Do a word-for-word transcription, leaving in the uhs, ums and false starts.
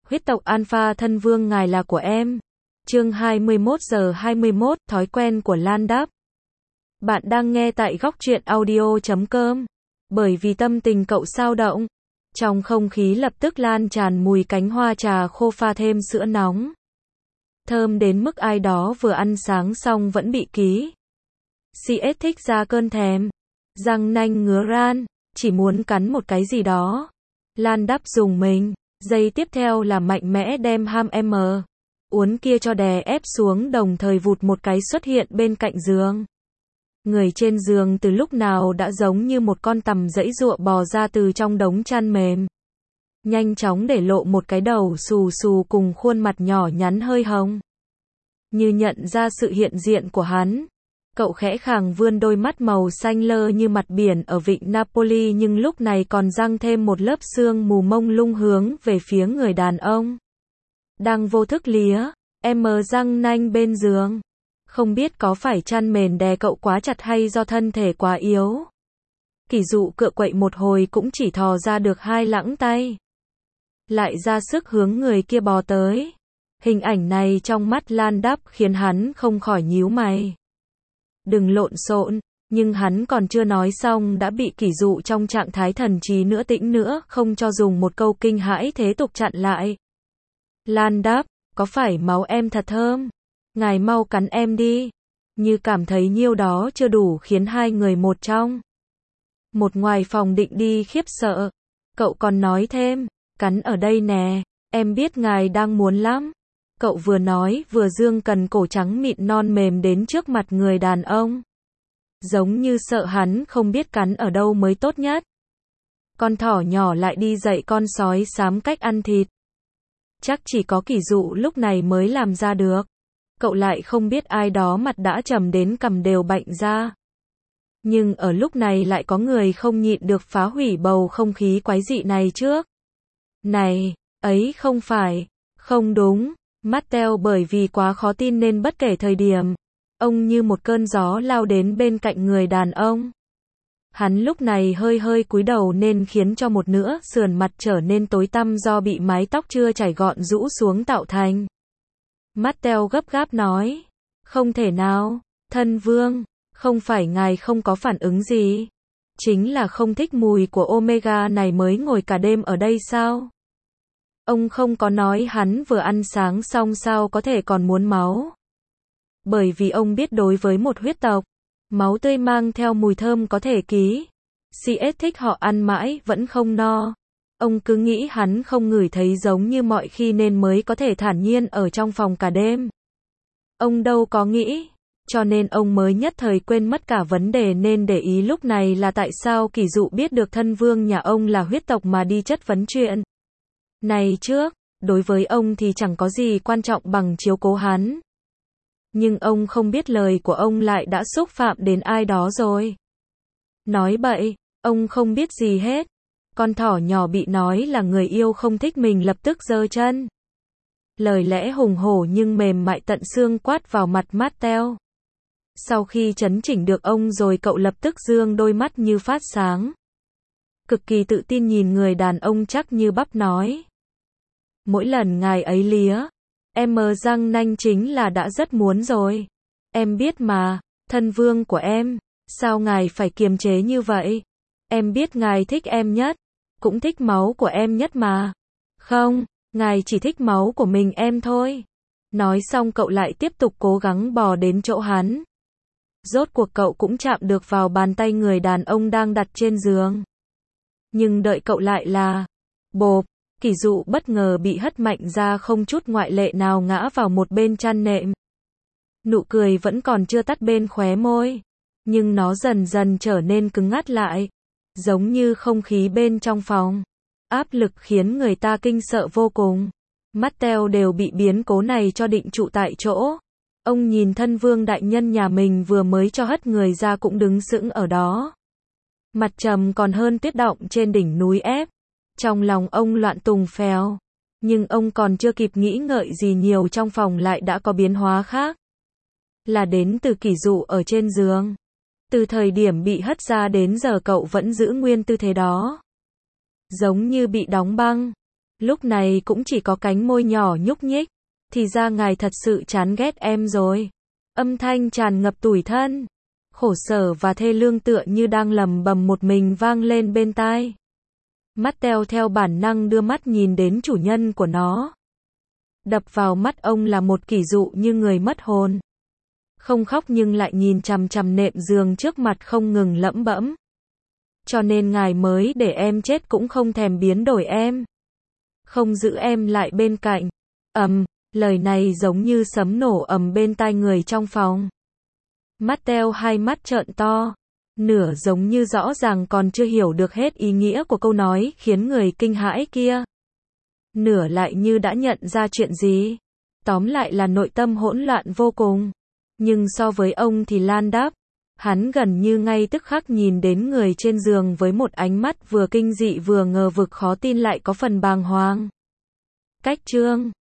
Huyết tộc Alpha thân vương ngài là của em. Chương hai mươi mốt giờ hai mươi mốt, thói quen của Lan Đáp. Bạn đang nghe tại góc truyện audio chấm com. Bởi vì tâm tình cậu xao động, trong không khí lập tức lan tràn mùi cánh hoa trà khô pha thêm sữa nóng. Thơm đến mức ai đó vừa ăn sáng xong vẫn bị ký. xê ét thích ra cơn thèm. Răng nanh ngứa ran, chỉ muốn cắn một cái gì đó. Lan Đáp dùng mình. Giây tiếp theo là mạnh mẽ đem ham em uốn kia cho đè ép xuống, đồng thời vụt một cái xuất hiện bên cạnh giường. Người trên giường từ lúc nào đã giống như một con tằm giãy giụa bò ra từ trong đống chăn mềm. Nhanh chóng để lộ một cái đầu xù xù cùng khuôn mặt nhỏ nhắn hơi hồng. Như nhận ra sự hiện diện của hắn, cậu khẽ khàng vươn đôi mắt màu xanh lơ như mặt biển ở vịnh Napoli, nhưng lúc này còn răng thêm một lớp sương mù mông lung hướng về phía người đàn ông đang vô thức lía em răng nanh bên giường. Không biết có phải chăn mền đè cậu quá chặt hay do thân thể quá yếu, Kỷ Dụ cựa quậy một hồi cũng chỉ thò ra được hai lẵng tay, lại ra sức hướng người kia bò tới. Hình ảnh này trong mắt Lan Đáp khiến hắn không khỏi nhíu mày. Đừng lộn xộn, nhưng hắn còn chưa nói xong đã bị Kỷ Dụ trong trạng thái thần trí nữa tĩnh nữa không cho dùng một câu kinh hãi thế tục chặn lại. Lan Đáp, có phải máu em thật thơm? Ngài mau cắn em đi. Như cảm thấy nhiêu đó chưa đủ khiến hai người một trong một ngoài phòng định đi khiếp sợ. Cậu còn nói thêm, cắn ở đây nè, em biết ngài đang muốn lắm. Cậu vừa nói vừa dương cần cổ trắng mịn non mềm đến trước mặt người đàn ông. Giống như sợ hắn không biết cắn ở đâu mới tốt nhất. Con thỏ nhỏ lại đi dạy con sói xám cách ăn thịt. Chắc chỉ có Kỷ Dụ lúc này mới làm ra được. Cậu lại không biết ai đó mặt đã trầm đến cằm đều bệnh ra. Nhưng ở lúc này lại có người không nhịn được phá hủy bầu không khí quái dị này trước. Này, ấy không phải, không đúng. Matteo bởi vì quá khó tin nên bất kể thời điểm, ông như một cơn gió lao đến bên cạnh người đàn ông. Hắn lúc này hơi hơi cúi đầu nên khiến cho một nửa sườn mặt trở nên tối tăm do bị mái tóc chưa chải gọn rũ xuống tạo thành. Matteo gấp gáp nói, không thể nào, thân vương, không phải ngài không có phản ứng gì, chính là không thích mùi của Omega này mới ngồi cả đêm ở đây sao? Ông không có nói hắn vừa ăn sáng xong sao có thể còn muốn máu. Bởi vì ông biết đối với một huyết tộc, máu tươi mang theo mùi thơm có thể ký. xê ét thích họ ăn mãi vẫn không no. Ông cứ nghĩ hắn không ngửi thấy giống như mọi khi nên mới có thể thản nhiên ở trong phòng cả đêm. Ông đâu có nghĩ, cho nên ông mới nhất thời quên mất cả vấn đề nên để ý lúc này là tại sao Kỷ Dụ biết được thân vương nhà ông là huyết tộc mà đi chất vấn chuyện này trước. Đối với ông thì chẳng có gì quan trọng bằng chiếu cố hắn. Nhưng ông không biết lời của ông lại đã xúc phạm đến ai đó rồi. Nói bậy, ông không biết gì hết. Con thỏ nhỏ bị nói là người yêu không thích mình lập tức giơ chân. Lời lẽ hùng hổ nhưng mềm mại tận xương quát vào mặt Matteo. Sau khi chấn chỉnh được ông rồi cậu lập tức dương đôi mắt như phát sáng. Cực kỳ tự tin nhìn người đàn ông chắc như bắp nói. Mỗi lần ngài ấy lía em răng nanh chính là đã rất muốn rồi. Em biết mà, thân vương của em, sao ngài phải kiềm chế như vậy? Em biết ngài thích em nhất, cũng thích máu của em nhất mà. Không, ngài chỉ thích máu của mình em thôi. Nói xong cậu lại tiếp tục cố gắng bò đến chỗ hắn. Rốt cuộc cậu cũng chạm được vào bàn tay người đàn ông đang đặt trên giường. Nhưng đợi cậu lại là bộp. Kỷ Dụ bất ngờ bị hất mạnh ra không chút ngoại lệ nào ngã vào một bên chăn nệm. Nụ cười vẫn còn chưa tắt bên khóe môi, nhưng nó dần dần trở nên cứng ngắt lại, giống như không khí bên trong phòng. Áp lực khiến người ta kinh sợ vô cùng. Matteo đều bị biến cố này cho định trụ tại chỗ. Ông nhìn thân vương đại nhân nhà mình vừa mới cho hất người ra cũng đứng sững ở đó. Mặt trầm còn hơn tuyết động trên đỉnh núi ép. Trong lòng ông loạn tùng phèo, nhưng ông còn chưa kịp nghĩ ngợi gì nhiều trong phòng lại đã có biến hóa khác. Là đến từ Kỷ Dụ ở trên giường. Từ thời điểm bị hất ra đến giờ cậu vẫn giữ nguyên tư thế đó. Giống như bị đóng băng. Lúc này cũng chỉ có cánh môi nhỏ nhúc nhích. Thì ra ngài thật sự chán ghét em rồi. Âm thanh tràn ngập tủi thân, khổ sở và thê lương tựa như đang lầm bầm một mình vang lên bên tai. Matthew theo bản năng đưa mắt nhìn đến chủ nhân của nó. Đập vào mắt ông là một kỷ dụ như người mất hồn. Không khóc nhưng lại nhìn chằm chằm nệm giường trước mặt không ngừng lẩm bẩm. Cho nên ngài mới để em chết cũng không thèm biến đổi em. Không giữ em lại bên cạnh. Ầm, lời này giống như sấm nổ ầm bên tai người trong phòng. Matthew hai mắt trợn to. Nửa giống như rõ ràng còn chưa hiểu được hết ý nghĩa của câu nói khiến người kinh hãi kia. Nửa lại như đã nhận ra chuyện gì. Tóm lại là nội tâm hỗn loạn vô cùng. Nhưng so với ông thì Lan đáp. Hắn gần như ngay tức khắc nhìn đến người trên giường với một ánh mắt vừa kinh dị vừa ngờ vực khó tin lại có phần bàng hoàng. Cách chương